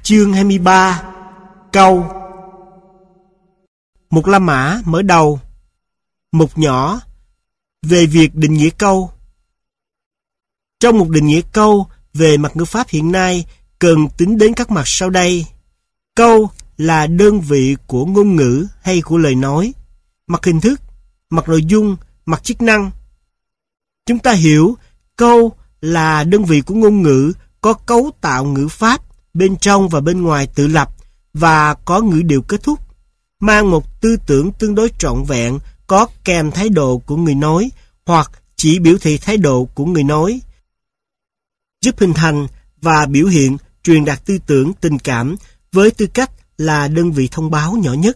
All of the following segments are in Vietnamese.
Chương 23. Câu. Một La Mã mở đầu. Mục nhỏ về việc định nghĩa câu. Trong một định nghĩa câu về mặt ngữ pháp hiện nay cần tính đến các mặt sau đây. Câu là đơn vị của ngôn ngữ hay của lời nói, mặt hình thức, mặt nội dung, mặt chức năng. Chúng ta hiểu câu là đơn vị của ngôn ngữ có cấu tạo ngữ pháp bên trong và bên ngoài tự lập và có ngữ điệu kết thúc, mang một tư tưởng tương đối trọn vẹn, có kèm thái độ của người nói hoặc chỉ biểu thị thái độ của người nói, giúp hình thành và biểu hiện truyền đạt tư tưởng tình cảm với tư cách là đơn vị thông báo nhỏ nhất.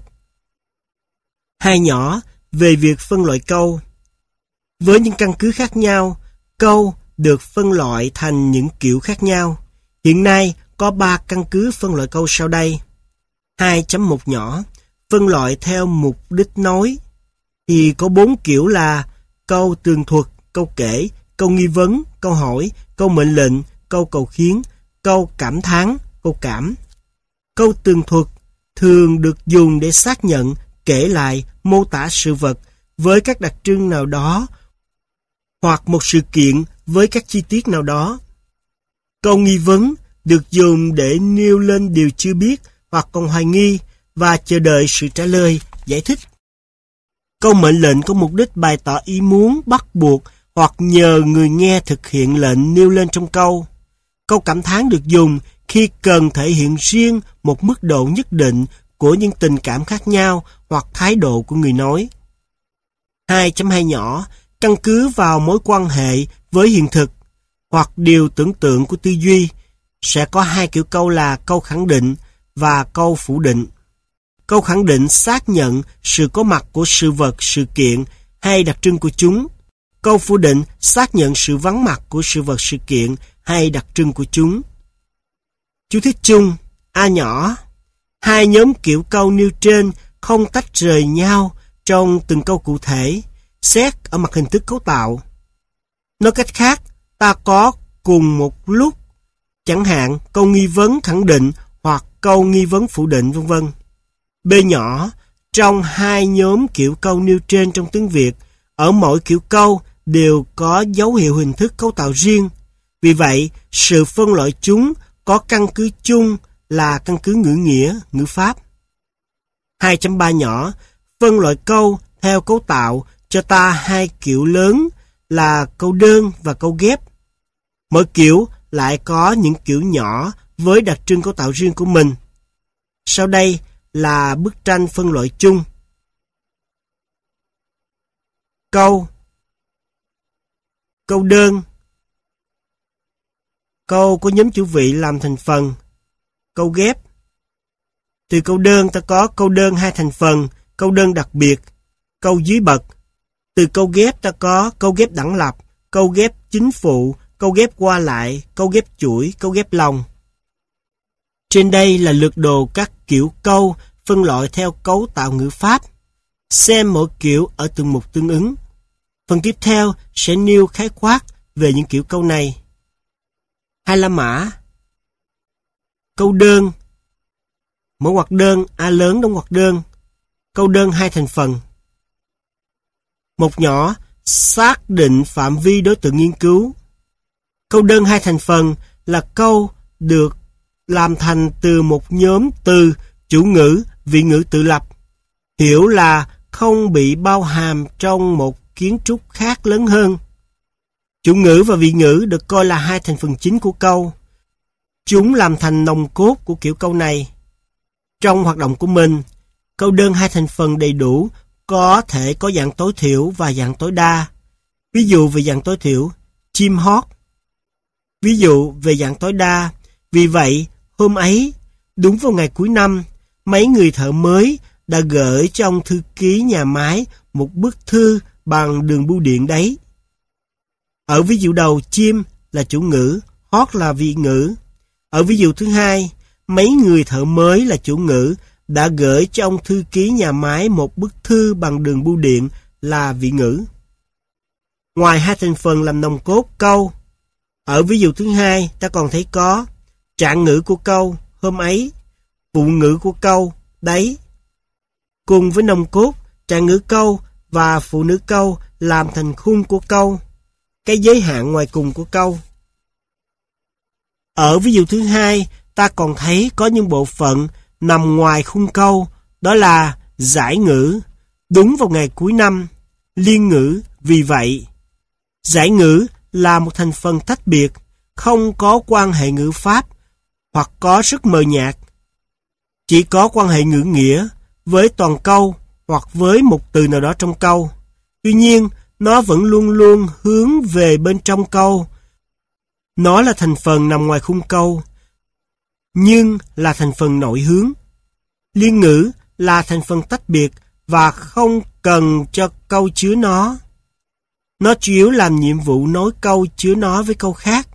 Hai nhỏ về việc phân loại câu. Với những căn cứ khác nhau, câu được phân loại thành những kiểu khác nhau. Hiện nay có 3 căn cứ phân loại câu sau đây. 2.1 nhỏ, phân loại theo mục đích nói. Thì có 4 kiểu là câu tường thuật, câu kể, câu nghi vấn, câu hỏi, câu mệnh lệnh, câu cầu khiến, câu cảm thán, câu cảm. Câu tường thuật thường được dùng để xác nhận, kể lại, mô tả sự vật với các đặc trưng nào đó hoặc một sự kiện với các chi tiết nào đó. Câu nghi vấn được dùng để nêu lên điều chưa biết hoặc còn hoài nghi và chờ đợi sự trả lời, giải thích. Câu mệnh lệnh có mục đích bày tỏ ý muốn, bắt buộc hoặc nhờ người nghe thực hiện lệnh nêu lên trong câu. Câu cảm thán được dùng khi cần thể hiện riêng một mức độ nhất định của những tình cảm khác nhau hoặc thái độ của người nói. 2.2 nhỏ, căn cứ vào mối quan hệ với hiện thực hoặc điều tưởng tượng của tư duy, sẽ có 2 kiểu câu là câu khẳng định và câu phủ định. Câu khẳng định xác nhận sự có mặt của sự vật, sự kiện hay đặc trưng của chúng. Câu phủ định xác nhận sự vắng mặt của sự vật, sự kiện hay đặc trưng của chúng. Chú thích chung. A nhỏ. 2 nhóm kiểu câu nêu trên không tách rời nhau trong từng câu cụ thể, xét ở mặt hình thức cấu tạo. Nói cách khác, ta có cùng một lúc, chẳng hạn câu nghi vấn khẳng định hoặc câu nghi vấn phủ định, vân vân. B nhỏ, trong 2 nhóm kiểu câu nêu trên trong tiếng Việt, ở mỗi kiểu câu đều có dấu hiệu hình thức cấu tạo riêng. Vì vậy, sự phân loại chúng có căn cứ chung là căn cứ ngữ nghĩa, ngữ pháp. 2.3 nhỏ, phân loại câu theo cấu tạo cho ta 2 kiểu lớn là câu đơn và câu ghép. Mỗi kiểu lại có những kiểu nhỏ với đặc trưng cấu tạo riêng của mình. Sau đây là bức tranh phân loại chung. Câu. Câu đơn. Câu có nhóm chủ vị làm thành phần. Câu ghép. Từ câu đơn ta có câu đơn 2 thành phần, câu đơn đặc biệt, câu dưới bậc. Từ câu ghép ta có câu ghép đẳng lập, câu ghép chính phụ, câu ghép qua lại, câu ghép chuỗi, câu ghép lòng. Trên đây là lược đồ các kiểu câu phân loại theo cấu tạo ngữ pháp. Xem mỗi kiểu ở từng mục tương ứng. Phần tiếp theo sẽ nêu khái quát về những kiểu câu này. 2 La Mã. Câu đơn. Mở ngoặc đơn, A lớn đóng ngoặc đơn. Câu đơn 2 thành phần. Một nhỏ, xác định phạm vi đối tượng nghiên cứu. Câu đơn 2 thành phần là câu được làm thành từ một nhóm từ, chủ ngữ, vị ngữ tự lập. Hiểu là không bị bao hàm trong một kiến trúc khác lớn hơn. Chủ ngữ và vị ngữ được coi là 2 thành phần chính của câu. Chúng làm thành nòng cốt của kiểu câu này. Trong hoạt động của mình, câu đơn 2 thành phần đầy đủ có thể có dạng tối thiểu và dạng tối đa. Ví dụ về dạng tối thiểu, chim hót. Ví dụ về dạng tối đa, vì vậy, hôm ấy, đúng vào ngày cuối năm, mấy người thợ mới đã gửi cho ông thư ký nhà máy một bức thư bằng đường bưu điện đấy. Ở ví dụ đầu, chim là chủ ngữ, hót là vị ngữ. Ở ví dụ thứ hai, mấy người thợ mới là chủ ngữ đã gửi cho ông thư ký nhà máy một bức thư bằng đường bưu điện là vị ngữ. Ngoài 2 thành phần làm nòng cốt câu, ở ví dụ thứ hai ta còn thấy có trạng ngữ của câu, hôm ấy. Phụ ngữ của câu đấy. Cùng với nòng cốt, trạng ngữ câu và phụ nữ câu làm thành khung của câu, cái giới hạn ngoài cùng của câu. Ở ví dụ thứ hai, ta còn thấy có những bộ phận nằm ngoài khung câu, đó là giải ngữ, đúng vào ngày cuối năm, liên ngữ, vì vậy. Giải ngữ là một thành phần tách biệt, không có quan hệ ngữ pháp, hoặc có rất mờ nhạt. Chỉ có quan hệ ngữ nghĩa với toàn câu hoặc với một từ nào đó trong câu. Tuy nhiên, nó vẫn luôn luôn hướng về bên trong câu. Nó là thành phần nằm ngoài khung câu, nhưng là thành phần nội hướng. Liên ngữ là thành phần tách biệt và không cần cho câu chứa nó. Nó chủ yếu làm nhiệm vụ nối câu chứa nó với câu khác.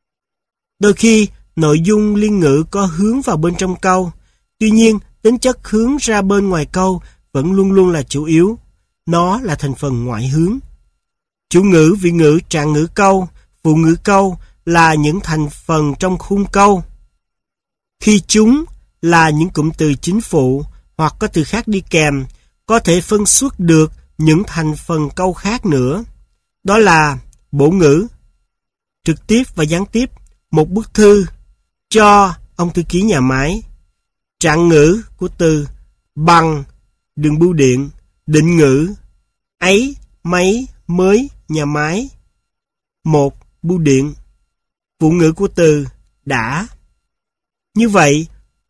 Đôi khi, nội dung liên ngữ có hướng vào bên trong câu, tuy nhiên tính chất hướng ra bên ngoài câu vẫn luôn luôn là chủ yếu. Nó là thành phần ngoại hướng. Chủ ngữ, vị ngữ, trạng ngữ câu, phụ ngữ câu là những thành phần trong khung câu. Khi chúng là những cụm từ chính phụ hoặc có từ khác đi kèm, có thể phân xuất được những thành phần câu khác nữa. Đó là bổ ngữ, trực tiếp và gián tiếp, một bức thư, cho ông thư ký nhà máy. Trạng ngữ của từ bằng, đường bưu điện, định ngữ, ấy, mấy, mới, nhà máy. Một, bưu điện. Phụ ngữ của từ đã. Như vậy,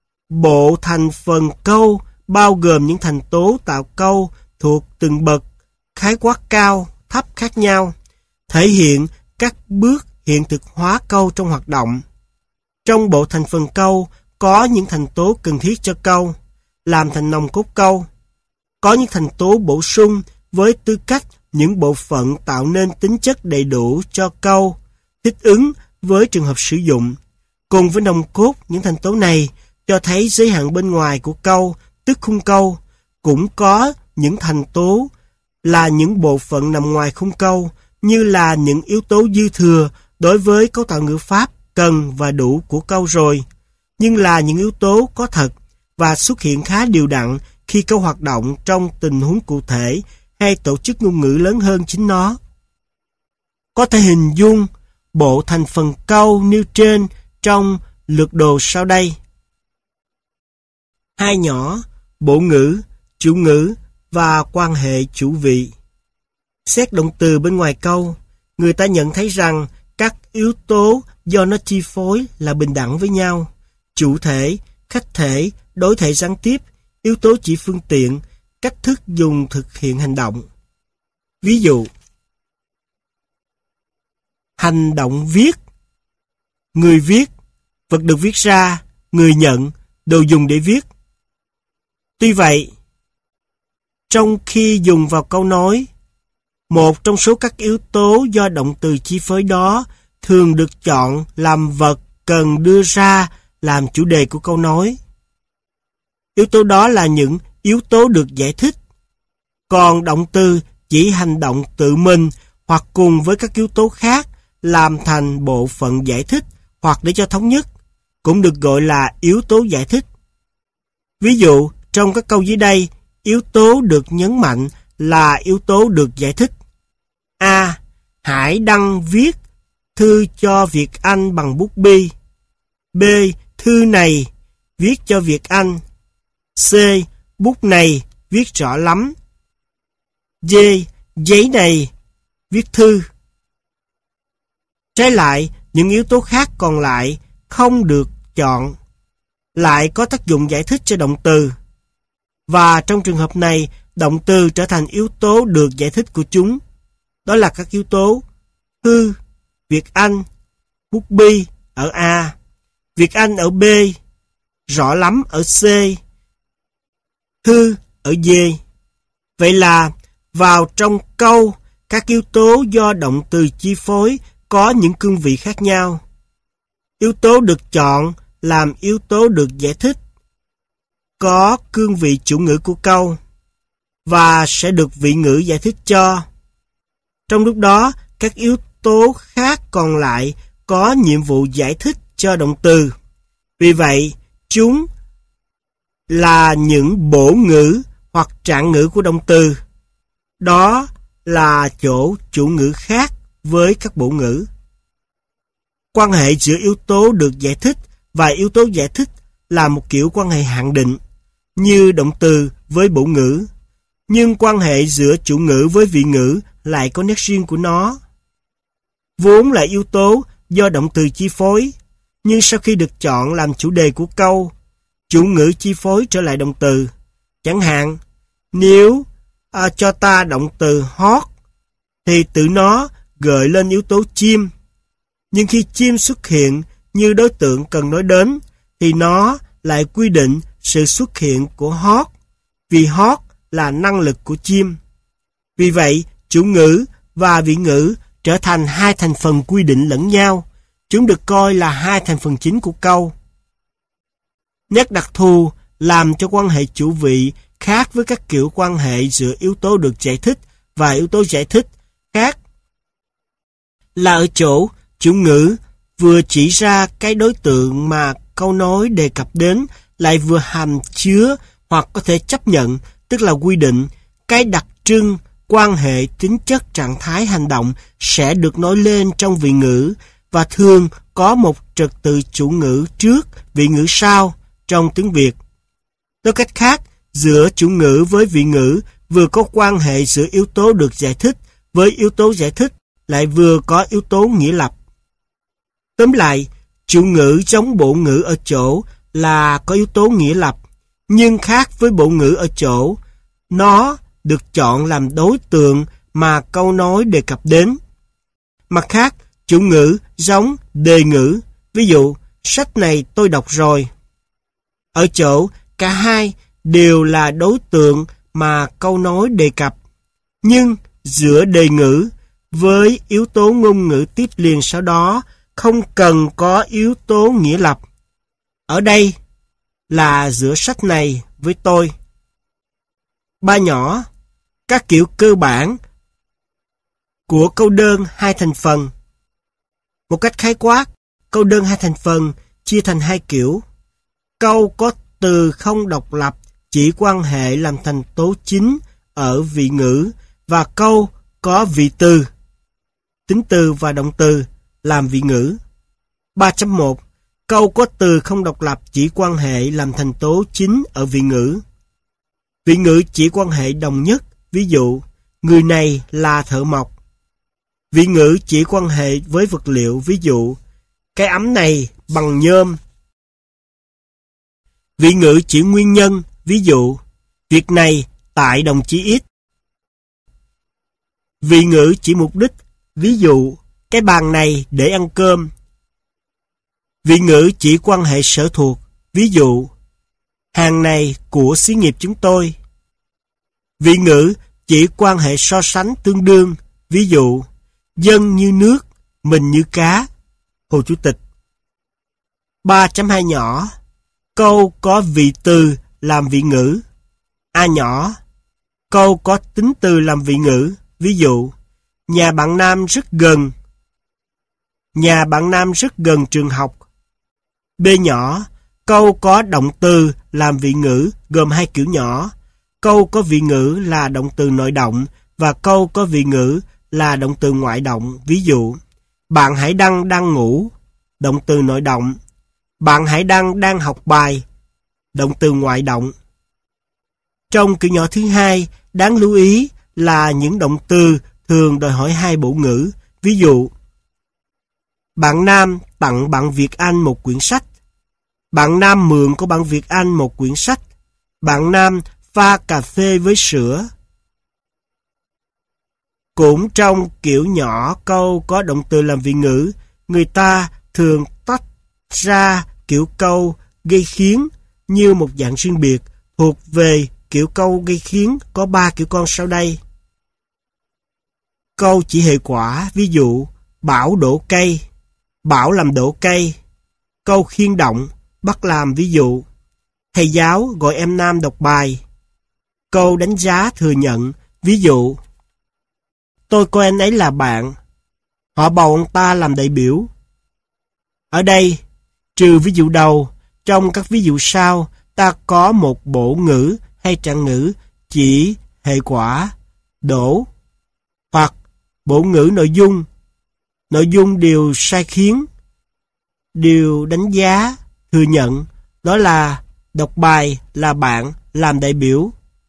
bộ thành phần câu bao gồm những thành tố tạo câu thuộc từng bậc khái quát cao, thấp khác nhau, thể hiện các bước hiện thực hóa câu trong hoạt động. Trong bộ thành phần câu có những thành tố cần thiết cho câu, làm thành nòng cốt câu. Có những thành tố bổ sung với tư cách những bộ phận tạo nên tính chất đầy đủ cho câu, thích ứng với trường hợp sử dụng. Cùng với nòng cốt, những thành tố này cho thấy giới hạn bên ngoài của câu, tức khung câu, cũng có những thành tố là những bộ phận nằm ngoài khung câu, như là những yếu tố dư thừa đối với cấu tạo ngữ pháp cần và đủ của câu rồi, nhưng là những yếu tố có thật và xuất hiện khá đều đặn khi câu hoạt động trong tình huống cụ thể hay tổ chức ngôn ngữ lớn hơn chính nó. Có thể hình dung bộ thành phần câu nêu trên trong lược đồ sau đây. Hai nhỏ, bộ ngữ, chủ ngữ và quan hệ chủ vị. Xét động từ bên ngoài câu, người ta nhận thấy rằng các yếu tố do nó chi phối là bình đẳng với nhau. Chủ thể, khách thể, đối thể gián tiếp, yếu tố chỉ phương tiện, cách thức dùng thực hiện hành động. Ví dụ, hành động viết, người viết, vật được viết ra, người nhận, đồ dùng để viết. Tuy vậy, trong khi dùng vào câu nói, một trong số các yếu tố do động từ chi phối đó thường được chọn làm vật cần đưa ra làm chủ đề của câu nói. Yếu tố đó là những yếu tố được giải thích. Còn động từ chỉ hành động tự mình hoặc cùng với các yếu tố khác làm thành bộ phận giải thích hoặc để cho thống nhất, cũng được gọi là yếu tố giải thích. Ví dụ, trong các câu dưới đây, yếu tố được nhấn mạnh là yếu tố được giải thích. A. Hải Đăng viết thư cho Việt Anh bằng bút bi. B. Thư này viết cho Việt Anh. C. Bút này viết rõ lắm. D. Giấy này viết thư. Trái lại, những yếu tố khác còn lại không được chọn, lại có tác dụng giải thích cho động từ. Và trong trường hợp này, động từ trở thành yếu tố được giải thích của chúng. Đó là các yếu tố thư, Việt Anh, bút bi ở A, Việt Anh ở B, rõ lắm ở C, thư ở D. Vậy là vào trong câu, các yếu tố do động từ chi phối có những cương vị khác nhau. Yếu tố được chọn làm yếu tố được giải thích có cương vị chủ ngữ của câu và sẽ được vị ngữ giải thích cho. Trong lúc đó, các yếu tố khác còn lại có nhiệm vụ giải thích cho động từ. Vì vậy, Chúng là những bổ ngữ hoặc trạng ngữ của động từ. Đó là chỗ chủ ngữ khác với các bổ ngữ. Quan hệ giữa yếu tố được giải thích và yếu tố giải thích là một kiểu quan hệ hạn định, như động từ với bổ ngữ. Nhưng quan hệ giữa chủ ngữ với vị ngữ lại có nét riêng của nó. Vốn là yếu tố do động từ chi phối, nhưng sau khi được chọn làm chủ đề của câu, chủ ngữ chi phối trở lại động từ. Chẳng hạn, nếu cho ta động từ hót, thì tự nó gợi lên yếu tố chim. Nhưng khi chim xuất hiện như đối tượng cần nói đến, thì nó lại quy định sự xuất hiện của hót, vì hót là năng lực của chim. Vì vậy, chủ ngữ và vị ngữ trở thành hai thành phần quy định lẫn nhau. Chúng được coi là hai thành phần chính của câu. Nét đặc thù làm cho quan hệ chủ vị khác với các kiểu quan hệ giữa yếu tố được giải thích và yếu tố giải thích khác là ở chỗ chủ ngữ vừa chỉ ra cái đối tượng mà câu nói đề cập đến, lại vừa hàm chứa hoặc có thể chấp nhận, tức là quy định, cái đặc trưng, quan hệ, tính chất, trạng thái, hành động sẽ được nói lên trong vị ngữ, và thường có một trật tự chủ ngữ trước, vị ngữ sau trong tiếng Việt. Nói cách khác, giữa chủ ngữ với vị ngữ vừa có quan hệ giữa yếu tố được giải thích với yếu tố giải thích, lại vừa có yếu tố nghĩa lập. Tóm lại, chủ ngữ giống bổ ngữ ở chỗ là có yếu tố nghĩa lập, nhưng khác với bổ ngữ ở chỗ nó được chọn làm đối tượng mà câu nói đề cập đến. Mặt khác, chủ ngữ giống đề ngữ, ví dụ, sách này tôi đọc rồi. Ở chỗ, cả hai đều là đối tượng mà câu nói đề cập, nhưng giữa đề ngữ với yếu tố ngôn ngữ tiếp liền sau đó không cần có yếu tố nghĩa lập. Ở đây là giữa sách này với tôi. Ba nhỏ, các kiểu cơ bản của câu đơn hai thành phần. Một cách khái quát, câu đơn hai thành phần chia thành hai kiểu. Câu có từ không độc lập chỉ quan hệ làm thành tố chính ở vị ngữ, và câu có vị từ, tính từ và động từ làm vị ngữ. 3.1. Câu có từ không độc lập chỉ quan hệ làm thành tố chính ở vị ngữ. Vị ngữ chỉ quan hệ đồng nhất, ví dụ, người này là thợ mộc. Vị ngữ chỉ quan hệ với vật liệu, ví dụ, cái ấm này bằng nhôm. Vị ngữ chỉ nguyên nhân, ví dụ, việc này tại đồng chí X. Vị ngữ chỉ mục đích, ví dụ, cái bàn này để ăn cơm. Vị ngữ chỉ quan hệ sở thuộc, ví dụ, hàng này của xí nghiệp chúng tôi. Vị ngữ chỉ quan hệ so sánh tương đương, ví dụ, dân như nước, mình như cá. Hồ Chủ tịch. 3.2 nhỏ. Câu có vị từ làm vị ngữ. A nhỏ. Câu có tính từ làm vị ngữ, ví dụ, nhà bạn Nam rất gần. Nhà bạn Nam rất gần trường học. B nhỏ. Câu có động từ làm vị ngữ gồm hai kiểu nhỏ. Câu có vị ngữ là động từ nội động và câu có vị ngữ là động từ ngoại động. Ví dụ, bạn Hải Đăng đang ngủ, động từ nội động. Bạn Hải Đăng đang học bài, động từ ngoại động. Trong kiểu nhỏ thứ hai, đáng lưu ý là những động từ thường đòi hỏi hai bổ ngữ. Ví dụ, bạn Nam tặng bạn Việt Anh một quyển sách. Bạn Nam mượn của bạn Việt Anh một quyển sách. Bạn Nam pha cà phê với sữa. Cũng trong kiểu nhỏ câu có động từ làm vị ngữ, người ta thường tách ra kiểu câu gây khiến như một dạng riêng biệt, thuộc về kiểu câu gây khiến có 3 kiểu con sau đây. Câu chỉ hệ quả, ví dụ, Bảo đổ cây, Bảo làm đổ cây. Câu khiên động, bắt làm, ví dụ, thầy giáo gọi em Nam đọc bài. Câu đánh giá thừa nhận, ví dụ, tôi coi anh ấy là bạn, họ bầu ông ta làm đại biểu. Ở đây, trừ ví dụ đầu, Trong các ví dụ sau, ta có một bổ ngữ hay trạng ngữ chỉ hệ quả, đổ, hoặc bổ ngữ nội dung điều sai khiến, điều đánh giá, thừa nhận, đó là đọc bài, là bạn, làm đại biểu.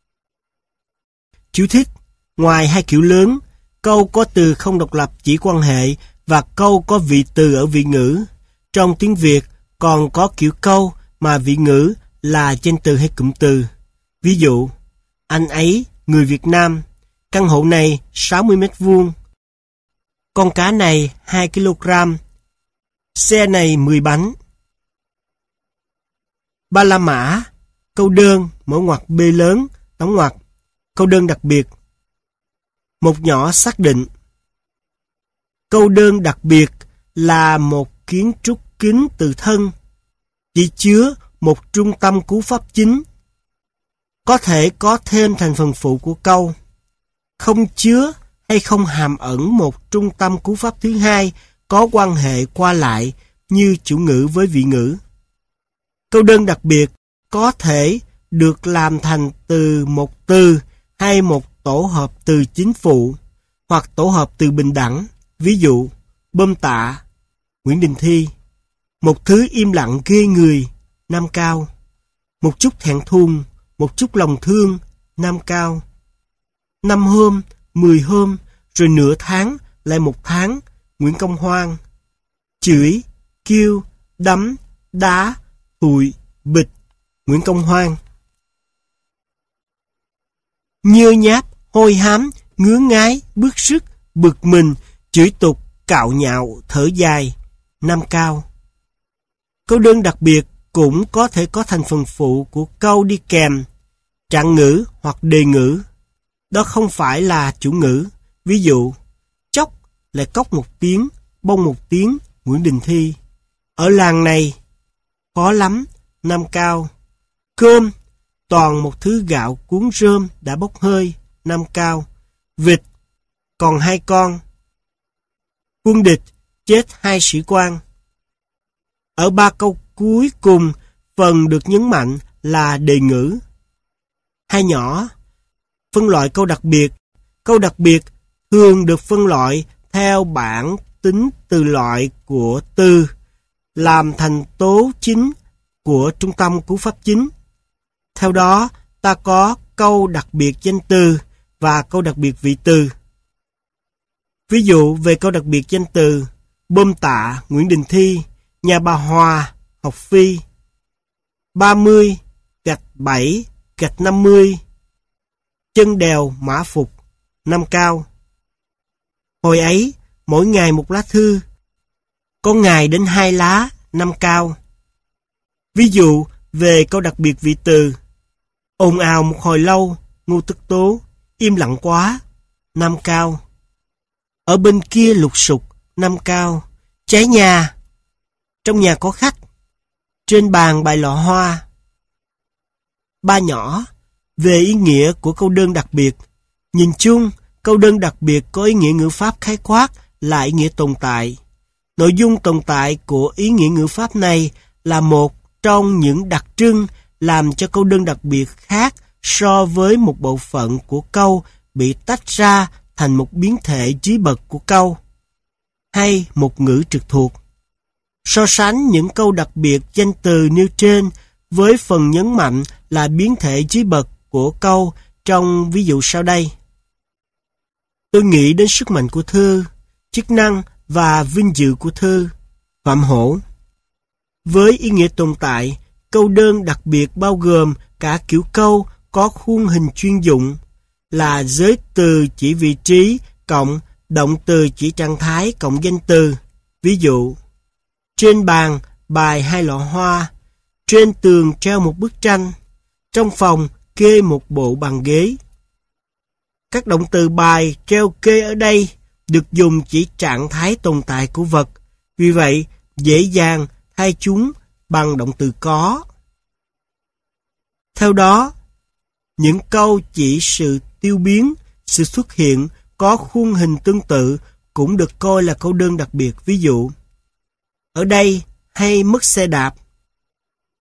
Chú thích: ngoài hai kiểu lớn, câu có từ không độc lập chỉ quan hệ và câu có vị từ ở vị ngữ, trong tiếng Việt còn có kiểu câu mà vị ngữ là danh từ hay cụm từ. Ví dụ, anh ấy, người Việt Nam, căn hộ này 60 mét vuông, con cá này 2 kg, xe này 10 bánh. Ba la mã, câu đơn, mở ngoặc B lớn, đóng ngoặc, câu đơn đặc biệt. Một nhỏ xác định. Câu đơn đặc biệt là một kiến trúc kín từ thân, chỉ chứa một trung tâm cú pháp chính, có thể có thêm thành phần phụ của câu, không chứa hay không hàm ẩn một trung tâm cú pháp thứ hai có quan hệ qua lại như chủ ngữ với vị ngữ. Câu đơn đặc biệt có thể được làm thành từ một từ hay một tổ hợp từ chính phụ, hoặc tổ hợp từ bình đẳng. Ví dụ, bơm tạ, Nguyễn Đình Thi. Một thứ im lặng ghê người, Nam Cao. Một chút thẹn thùng, một chút lòng thương, Nam Cao. 5 hôm, 10 hôm, rồi nửa tháng, lại 1 tháng, Nguyễn Công Hoan. Chửi, kêu, đấm, đá, hụi, bịch, Nguyễn Công Hoan. Nhơ nháp, hôi hám, ngứa ngái, bức sức, bực mình, chửi tục, cạo nhạo, thở dài, Nam Cao. Câu đơn đặc biệt cũng có thể có thành phần phụ của câu đi kèm, trạng ngữ hoặc đề ngữ. Đó không phải là chủ ngữ. Ví dụ, chốc lại cốc một tiếng, bông một tiếng, Nguyễn Đình Thi. Ở làng này, khó lắm, Nam Cao. Cơm, toàn một thứ gạo cuốn rơm đã bốc hơi, Nam Cao. Vịt, còn 2 con. Quân địch, chết 2 sĩ quan. Ở 3 câu cuối cùng, phần được nhấn mạnh là đề ngữ. Hai nhỏ, phân loại câu đặc biệt. Câu đặc biệt thường được phân loại theo bản tính từ loại của từ, làm thành tố chính của trung tâm cú pháp chính. Theo đó, ta có câu đặc biệt danh từ và câu đặc biệt vị từ. Ví dụ về câu đặc biệt danh từ, bơm tạ, Nguyễn Đình Thi, nhà bà Hòa, Học Phi. 30-7-50, chân đèo, Mã Phục, Nam Cao. Hồi ấy, mỗi ngày 1 lá thư, có ngày đến 2 lá, Nam Cao. Ví dụ về câu đặc biệt vị từ, ồn ào một hồi lâu, Ngô Tức Tố, im lặng quá, Nam Cao. Ở bên kia lục sục, Nam Cao. Cháy nhà, trong nhà có khách, trên bàn bày lọ hoa. 3 nhỏ, về ý nghĩa của câu đơn đặc biệt. Nhìn chung, câu đơn đặc biệt có ý nghĩa ngữ pháp khái quát là ý nghĩa tồn tại. Nội dung tồn tại của ý nghĩa ngữ pháp này là một trong những đặc trưng làm cho câu đơn đặc biệt khác so với một bộ phận của câu bị tách ra thành một biến thể dưới bậc của câu, hay một ngữ trực thuộc. So sánh những câu đặc biệt danh từ nêu trên với phần nhấn mạnh là biến thể dưới bậc của câu trong ví dụ sau đây. Tôi nghĩ đến sức mạnh của thơ, chức năng và vinh dự của thơ. Phạm Hổ. Với ý nghĩa tồn tại, câu đơn đặc biệt bao gồm cả kiểu câu có khuôn hình chuyên dụng là giới từ chỉ vị trí cộng động từ chỉ trạng thái cộng danh từ. Ví dụ, trên bàn bày 2 lọ hoa, trên tường treo một bức tranh, trong phòng kê một bộ bàn ghế. Các động từ bài, treo, kê ở đây được dùng chỉ trạng thái tồn tại của vật, vì vậy dễ dàng thay chúng bằng động từ có. Theo đó, những câu chỉ sự tiêu biến, sự xuất hiện có khuôn hình tương tự cũng được coi là câu đơn đặc biệt. Ví dụ, ở đây hay mất xe đạp,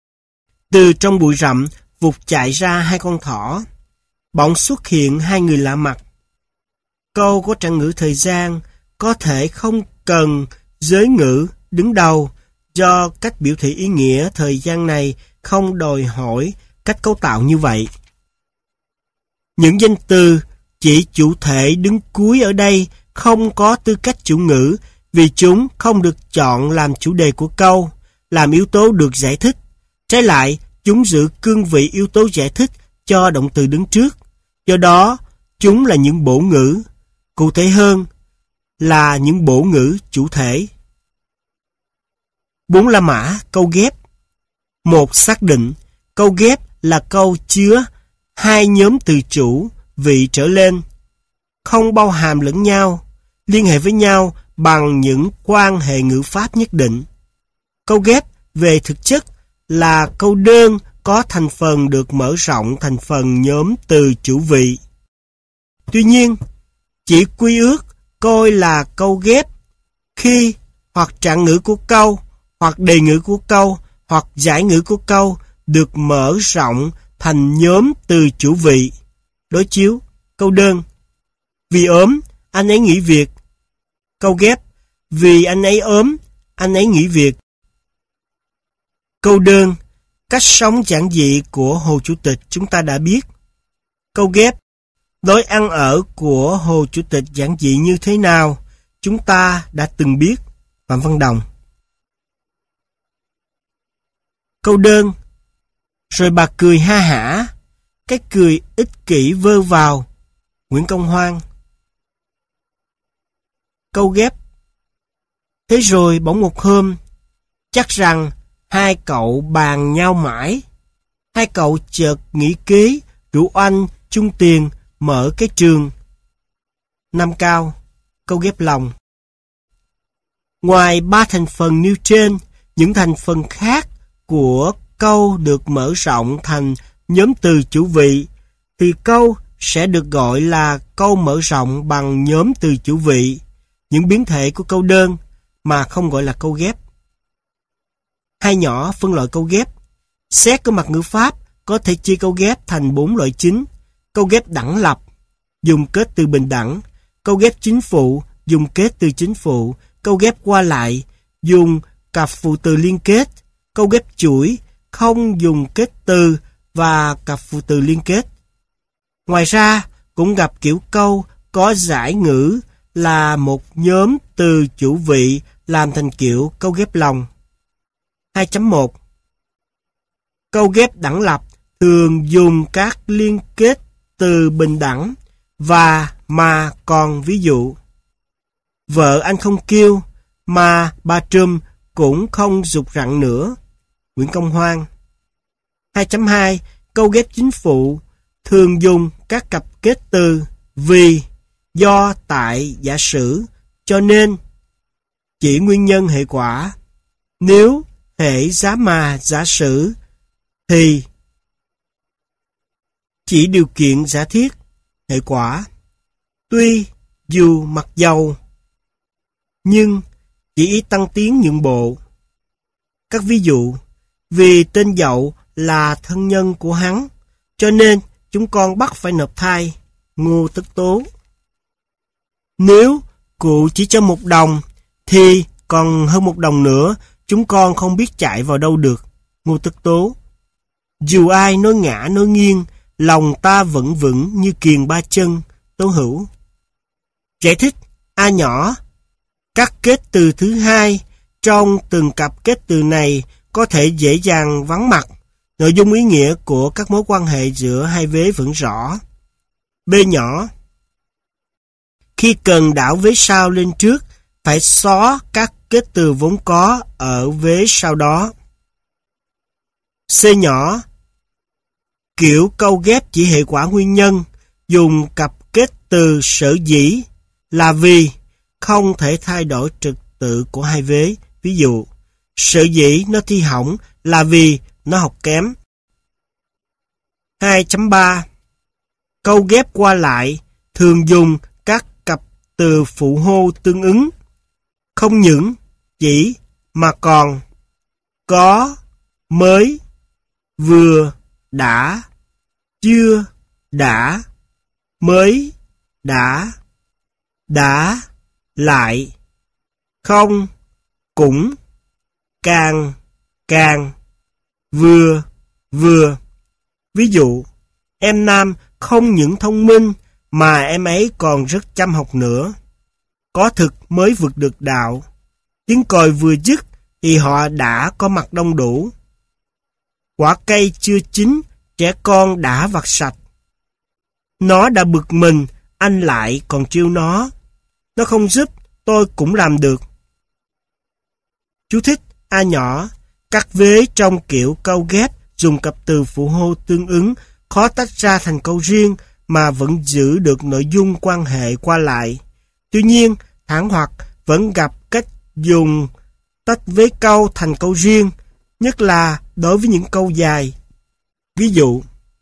Từ trong bụi rậm vụt chạy ra hai con thỏ. Bỗng xuất hiện hai người lạ mặt. Câu có trạng ngữ thời gian có thể không cần giới ngữ đứng đầu do cách biểu thị ý nghĩa thời gian này không đòi hỏi cách cấu tạo như vậy. Những danh từ chỉ chủ thể đứng cuối ở đây không có tư cách chủ ngữ vì chúng không được chọn làm chủ đề của câu, làm yếu tố được giải thích. Trái lại, chúng giữ cương vị yếu tố giải thích cho động từ đứng trước. Do đó, chúng là những bổ ngữ. Cụ thể hơn là những bổ ngữ chủ thể. 4 la mã câu ghép. 1. Xác định. Câu ghép là câu chứa hai nhóm từ chủ, vị trở lên, không bao hàm lẫn nhau, liên hệ với nhau bằng những quan hệ ngữ pháp nhất định. Câu ghép về thực chất là câu đơn có thành phần được mở rộng thành phần nhóm từ chủ vị. Tuy nhiên, chỉ quy ước coi là câu ghép khi hoặc trạng ngữ của câu, hoặc đề ngữ của câu, hoặc giải ngữ của câu được mở rộng thành nhóm từ chủ vị. Đối chiếu, câu đơn. Vì ốm, anh ấy nghỉ việc. Câu ghép, vì anh ấy ốm, anh ấy nghỉ việc. Câu đơn, cách sống giản dị của Hồ Chủ tịch chúng ta đã biết. Câu ghép, lối ăn ở của Hồ Chủ tịch giản dị như thế nào chúng ta đã từng biết. Phạm Văn Đồng. Câu đơn, rồi bà cười ha hả, cái cười ích kỷ vơ vào. Nguyễn Công Hoan. Câu ghép, thế rồi bỗng một hôm, chắc rằng hai cậu bàn nhau mãi. Hai cậu chợt nghĩ kế rủ anh chung tiền mở cái trường. Nam Cao. Câu ghép lòng. Ngoài 3 thành phần nêu trên, những thành phần khác của câu được mở rộng thành nhóm từ chủ vị, thì câu sẽ được gọi là câu mở rộng bằng nhóm từ chủ vị, những biến thể của câu đơn mà không gọi là câu ghép. Hai nhỏ phân loại câu ghép. Xét ở mặt ngữ pháp, có thể chia câu ghép thành 4 loại chính. Câu ghép đẳng lập, dùng kết từ bình đẳng. Câu ghép chính phụ, dùng kết từ chính phụ. Câu ghép qua lại, dùng cặp phụ từ liên kết. Câu ghép chuỗi, không dùng kết từ và cặp phụ từ liên kết. Ngoài ra, cũng gặp kiểu câu có giải ngữ là một nhóm từ chủ vị làm thành kiểu câu ghép lòng. 2.1 Câu ghép đẳng lập thường dùng các liên kết từ bình đẳng và mà còn. Ví dụ, vợ anh không kêu mà bà Trùm cũng không giục rặn nữa. Nguyễn Công Hoan. 2.2 Câu ghép chính phụ thường dùng các cặp kết từ vì, do, tại, giả sử, cho nên, chỉ nguyên nhân hệ quả. Nếu, hệ, giá mà, giả sử, thì, chỉ điều kiện giả thiết, hệ quả. Tuy, dù, mặc dầu, nhưng, chỉ ý tăng tiến nhượng bộ. Các ví dụ, vì tên Dậu là thân nhân của hắn, cho nên chúng con bắt phải nộp thai. Ngô Tất Tố. Nếu cụ chỉ cho 1 đồng, thì còn hơn 1 đồng nữa, chúng con không biết chạy vào đâu được. Ngô Tất Tố. Dù ai nói ngã nói nghiêng, lòng ta vẫn vững như kiềng 3 chân. Tố Hữu. Giải thích. A nhỏ. Các kết từ thứ hai trong từng cặp kết từ này có thể dễ dàng vắng mặt. Nội dung ý nghĩa của các mối quan hệ giữa hai vế vẫn rõ. B nhỏ. Khi cần đảo vế sau lên trước, phải xóa các kết từ vốn có ở vế sau đó. C nhỏ. Kiểu câu ghép chỉ hệ quả nguyên nhân, dùng cặp kết từ sở dĩ là vì, không thể thay đổi trật tự của hai vế. Ví dụ, sở dĩ nó thi hỏng là vì nó học kém. 2.3 Câu ghép qua lại thường dùng các cặp từ phụ hô tương ứng. Không những, chỉ, mà còn, có, mới, vừa, đã, chưa, đã, mới, đã, lại, không, cũng, càng, vừa. Ví dụ, em Nam không những thông minh mà em ấy còn rất chăm học nữa. Có thực mới vượt được đạo. Tiếng còi vừa dứt thì họ đã có mặt đông đủ. Quả cây chưa chín, trẻ con đã vặt sạch. Nó đã bực mình, anh lại còn trêu nó. Nó không giúp, tôi cũng làm được. Chú thích A nhỏ, các vế trong kiểu câu ghép dùng cặp từ phụ hô tương ứng khó tách ra thành câu riêng mà vẫn giữ được nội dung quan hệ qua lại. Tuy nhiên, thẳng hoặc vẫn gặp cách dùng tách vế câu thành câu riêng, nhất là đối với những câu dài. Ví dụ,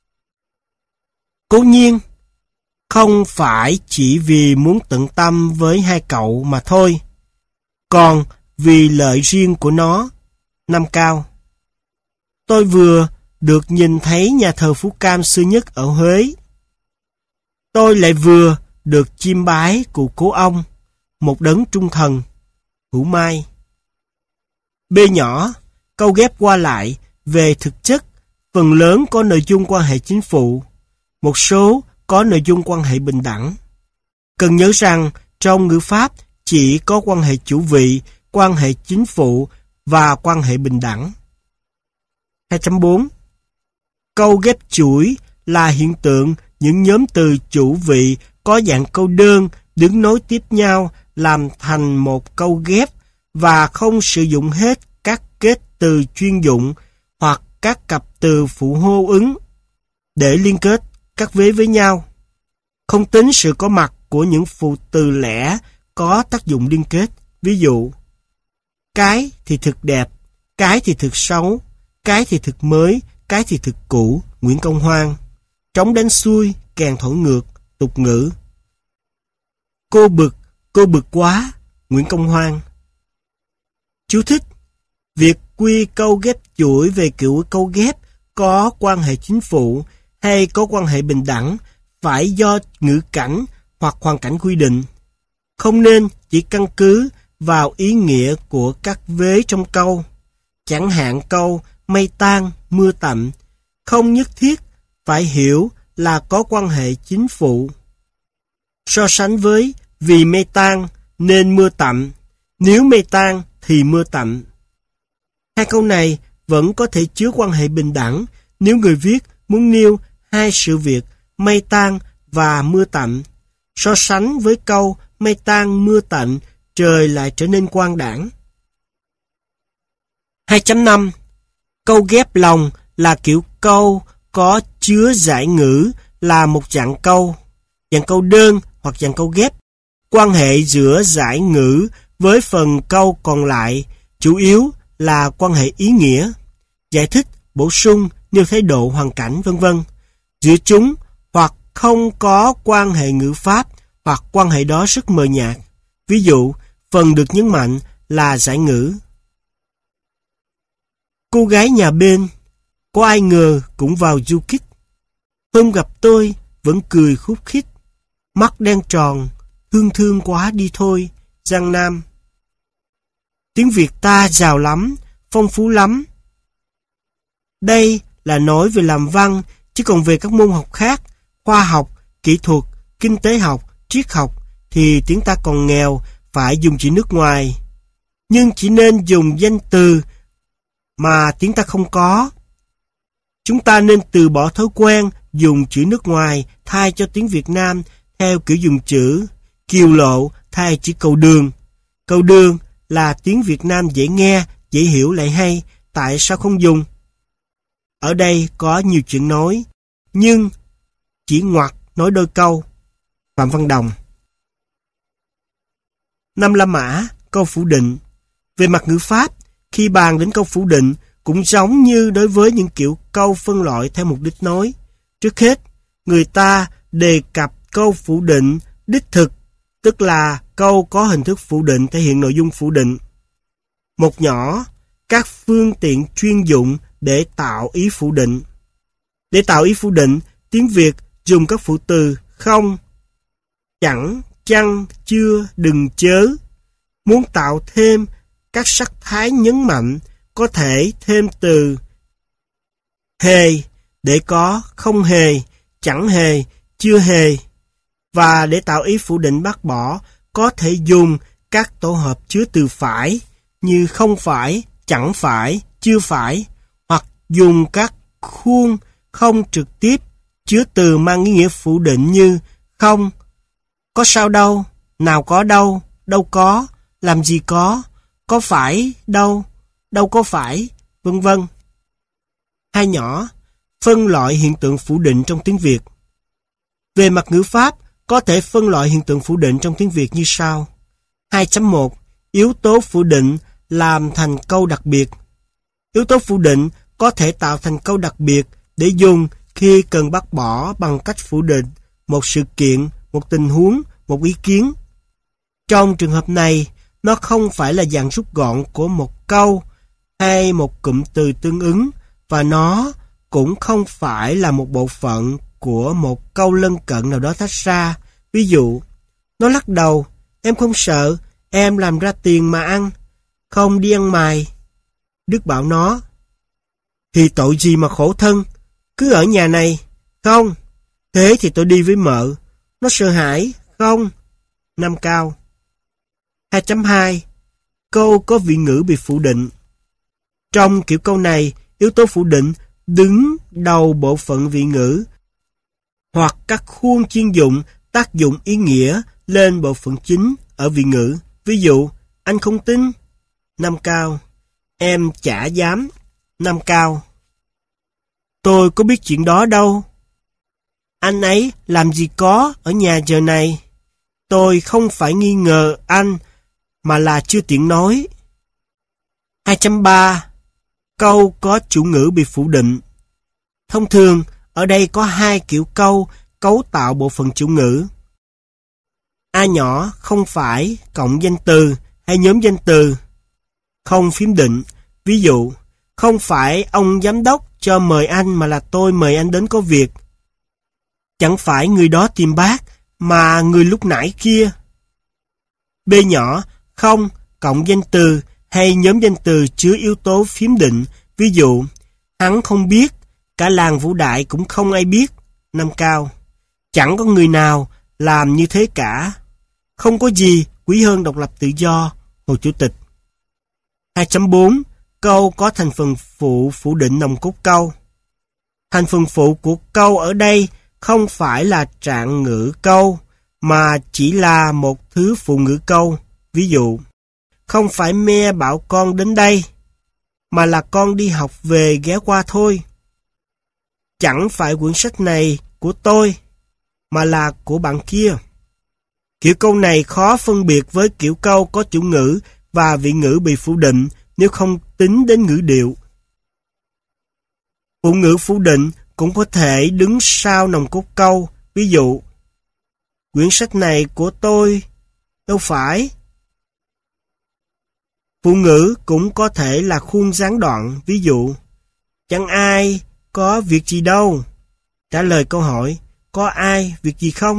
cố nhiên, không phải chỉ vì muốn tận tâm với hai cậu mà thôi, còn vì lợi riêng của nó. Năm cao. Tôi vừa được nhìn thấy nhà thờ Phú Cam xưa nhất ở Huế. Tôi lại vừa được chiêm bái cụ Cố Ông, một đấng trung thần. Hữu Mai. B nhỏ, câu ghép qua lại về thực chất, phần lớn có nội dung quan hệ chính phụ, một số có nội dung quan hệ bình đẳng. Cần nhớ rằng trong ngữ pháp chỉ có quan hệ chủ vị, quan hệ chính phụ và quan hệ bình đẳng. 2.4. Câu ghép chuỗi là hiện tượng những nhóm từ chủ vị có dạng câu đơn đứng nối tiếp nhau làm thành một câu ghép và không sử dụng hết các kết từ chuyên dụng hoặc các cặp từ phụ hô ứng để liên kết các vế với nhau, không tính sự có mặt của những phụ từ lẻ có tác dụng liên kết. Ví dụ, cái thì thực đẹp, cái thì thực xấu, cái thì thực mới, cái thì thực cũ. Nguyễn Công Hoan. Trống đánh xuôi, kèn thổi ngược. Tục ngữ. Cô bực quá. Nguyễn Công Hoan. Chú thích: việc quy câu ghép chuỗi về kiểu câu ghép có quan hệ chính phụ hay có quan hệ bình đẳng phải do ngữ cảnh hoặc hoàn cảnh quy định. Không nên chỉ căn cứ vào ý nghĩa của các vế trong câu. Chẳng hạn câu mây tan, mưa tạnh không nhất thiết phải hiểu là có quan hệ chính phụ. So sánh với vì mây tan nên mưa tạnh, nếu mây tan thì mưa tạnh. Hai câu này vẫn có thể chứa quan hệ bình đẳng nếu người viết muốn nêu hai sự việc mây tan và mưa tạnh. So sánh với câu mây tan mưa tạnh, trời lại trở nên quang đãng. 2.5. Câu ghép lòng là kiểu câu có chứa giải ngữ, là một dạng câu đơn hoặc dạng câu ghép. Quan hệ giữa giải ngữ với phần câu còn lại chủ yếu là quan hệ ý nghĩa, giải thích, bổ sung, nêu thái độ, hoàn cảnh, vân vân. Giữa chúng hoặc không có quan hệ ngữ pháp hoặc quan hệ đó rất mờ nhạt. Ví dụ, phần được nhấn mạnh là giải ngữ. Cô gái nhà bên, có ai ngờ cũng vào du kích. Hôm gặp tôi vẫn cười khúc khích, mắt đen tròn, thương quá đi thôi. Giang Nam. Tiếng Việt ta giàu lắm, phong phú lắm. Đây là nói về làm văn, chứ còn về các môn học khác, khoa học, kỹ thuật, kinh tế học, triết học, thì tiếng ta còn nghèo, phải dùng chữ nước ngoài. Nhưng chỉ nên dùng danh từ mà tiếng ta không có. Chúng ta nên từ bỏ thói quen dùng chữ nước ngoài thay cho tiếng Việt Nam theo kiểu dùng chữ kiều lộ thay chữ cầu đường. Cầu đường là tiếng Việt Nam dễ nghe, dễ hiểu lại hay, tại sao không dùng? Ở đây có nhiều chuyện nói, nhưng chỉ ngoặc nói đôi câu. Phạm Văn Đồng. 5 La Mã, câu phủ định. Về mặt ngữ pháp, khi bàn đến câu phủ định cũng giống như đối với những kiểu câu phân loại theo mục đích nói. Trước hết, người ta đề cập câu phủ định đích thực, tức là câu có hình thức phủ định thể hiện nội dung phủ định. Một nhỏ, các phương tiện chuyên dụng để tạo ý phủ định. Để tạo ý phủ định, tiếng Việt dùng các phụ từ không, chẳng, chăng, chưa, đừng, chớ. Muốn tạo thêm các sắc thái nhấn mạnh, có thể thêm từ hề để có không hề, chẳng hề, chưa hề. Và để tạo ý phủ định bác bỏ, có thể dùng các tổ hợp chứa từ phải như không phải, chẳng phải, chưa phải, hoặc dùng các khuôn không trực tiếp chứa từ mang ý nghĩa phủ định như không, có sao đâu, nào có đâu, đâu có, làm gì có phải đâu, đâu có phải, vân vân. Hai nhỏ, phân loại hiện tượng phủ định trong tiếng Việt. Về mặt ngữ pháp, có thể phân loại hiện tượng phủ định trong tiếng Việt như sau. 2.1. Yếu tố phủ định làm thành câu đặc biệt. Yếu tố phủ định có thể tạo thành câu đặc biệt để dùng khi cần bác bỏ bằng cách phủ định một sự kiện, một tình huống, một ý kiến. Trong trường hợp này, nó không phải là dạng rút gọn của một câu hay một cụm từ tương ứng, và nó cũng không phải là một bộ phận của một câu lân cận nào đó tách ra. Ví dụ, nó lắc đầu, em không sợ, em làm ra tiền mà ăn, không đi ăn mày. Đức bảo nó, thì tội gì mà khổ thân, cứ ở nhà này. Không, thế thì tôi đi với mợ. Nó sợ hãi, không. Nam cao. 2.2. Câu có vị ngữ bị phủ định. Trong kiểu câu này, yếu tố phủ định đứng đầu bộ phận vị ngữ, hoặc các khuôn chuyên dụng tác dụng ý nghĩa lên bộ phận chính ở vị ngữ. Ví dụ, anh không tin. Nam cao. Em chả dám. Nam cao. Tôi có biết chuyện đó đâu. Anh ấy làm gì có ở nhà giờ này. Tôi không phải nghi ngờ anh, mà là chưa tiện nói. 2.3. Câu có chủ ngữ bị phủ định. Thông thường, ở đây có hai kiểu câu cấu tạo bộ phận chủ ngữ. A nhỏ không phải cộng danh từ hay nhóm danh từ. Không phím định. Ví dụ, không phải ông giám đốc cho mời anh, mà là tôi mời anh đến có việc. Chẳng phải người đó tìm bác, mà người lúc nãy kia. B nhỏ không cộng danh từ hay nhóm danh từ chứa yếu tố phím định. Ví dụ, hắn không biết, cả làng Vũ Đại cũng không ai biết. Nam cao. Chẳng có người nào làm như thế cả. Không có gì quý hơn độc lập tự do. Hồ Chủ tịch. 2.4. Câu có thành phần phụ phủ định nòng cốt câu. Thành phần phụ của câu ở đây không phải là trạng ngữ câu, mà chỉ là một thứ phụ ngữ câu. Ví dụ, không phải me bảo con đến đây, mà là con đi học về ghé qua thôi. Chẳng phải quyển sách này của tôi, mà là của bạn kia. Kiểu câu này khó phân biệt với kiểu câu có chủ ngữ và vị ngữ bị phủ định nếu không tính đến ngữ điệu. Phụ ngữ phủ định cũng có thể đứng sau nòng cốt câu. Ví dụ, quyển sách này của tôi, đâu phải. Phụ ngữ cũng có thể là khuôn gián đoạn. Ví dụ, chẳng ai có việc gì đâu. Trả lời câu hỏi, có ai việc gì không?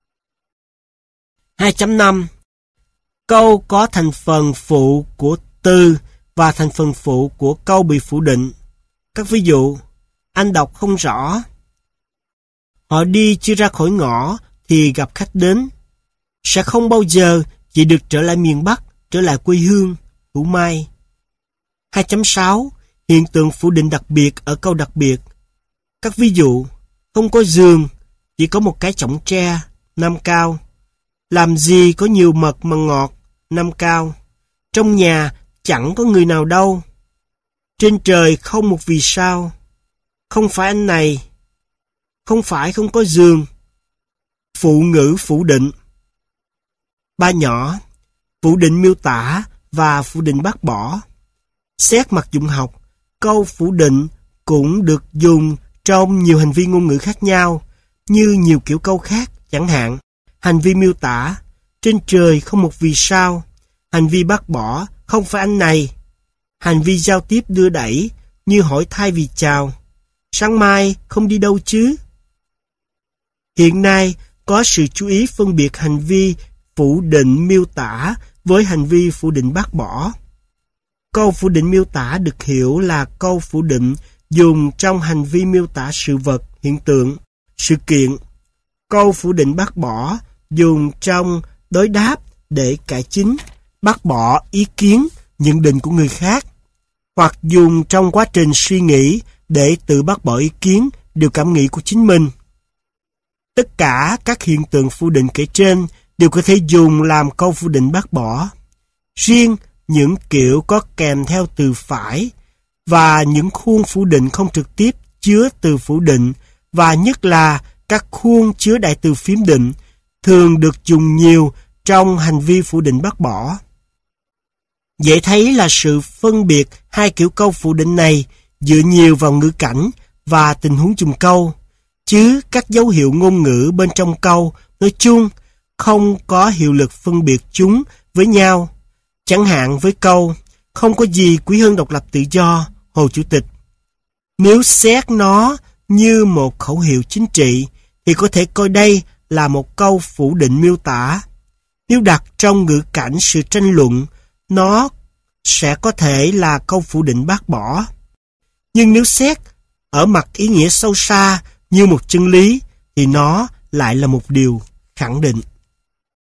2.5. Câu có thành phần phụ của từ và thành phần phụ của câu bị phủ định. Các ví dụ, anh đọc không rõ. Họ đi chưa ra khỏi ngõ thì gặp khách đến. Sẽ không bao giờ chị được trở lại miền Bắc, trở lại quê hương. Hữu Mai. 2.6. Hiện tượng phủ định đặc biệt ở câu đặc biệt. Các ví dụ, không có giường, chỉ có một cái chõng tre. Nam cao. Làm gì có nhiều mật mà ngọt. Nam cao. Trong nhà chẳng có người nào đâu. Trên trời không một vì sao. Không phải anh này. Không phải không có giường. Phụ ngữ phủ định. Ba nhỏ. Phủ định miêu tả và phủ định bác bỏ. Xét mặt dụng học, câu phủ định cũng được dùng trong nhiều hành vi ngôn ngữ khác nhau, như nhiều kiểu câu khác, chẳng hạn hành vi miêu tả, trên trời không một vì sao, hành vi bác bỏ, không phải anh này, hành vi giao tiếp đưa đẩy, như hỏi thay vì chào. Sáng mai không đi đâu chứ? Hiện nay có sự chú ý phân biệt hành vi phủ định miêu tả với hành vi phủ định bác bỏ. Câu phủ định miêu tả được hiểu là câu phủ định dùng trong hành vi miêu tả sự vật, hiện tượng, sự kiện. Câu phủ định bác bỏ dùng trong đối đáp để cải chính, bác bỏ ý kiến, nhận định của người khác, hoặc dùng trong quá trình suy nghĩ để tự bác bỏ ý kiến, điều cảm nghĩ của chính mình. Tất cả các hiện tượng phủ định kể trên đều có thể dùng làm câu phủ định bác bỏ. Riêng những kiểu có kèm theo từ phải và những khuôn phủ định không trực tiếp chứa từ phủ định, và nhất là các khuôn chứa đại từ phím định, thường được dùng nhiều trong hành vi phủ định bác bỏ. Dễ thấy là sự phân biệt hai kiểu câu phủ định này dựa nhiều vào ngữ cảnh và tình huống dùng câu, chứ các dấu hiệu ngôn ngữ bên trong câu nói chung không có hiệu lực phân biệt chúng với nhau. Chẳng hạn với câu không có gì quý hơn độc lập tự do, Hồ Chủ tịch. Nếu xét nó như một khẩu hiệu chính trị thì có thể coi đây là một câu phủ định miêu tả. Nếu đặt trong ngữ cảnh sự tranh luận, nó sẽ có thể là câu phủ định bác bỏ. Nhưng nếu xét ở mặt ý nghĩa sâu xa như một chân lý thì nó lại là một điều khẳng định.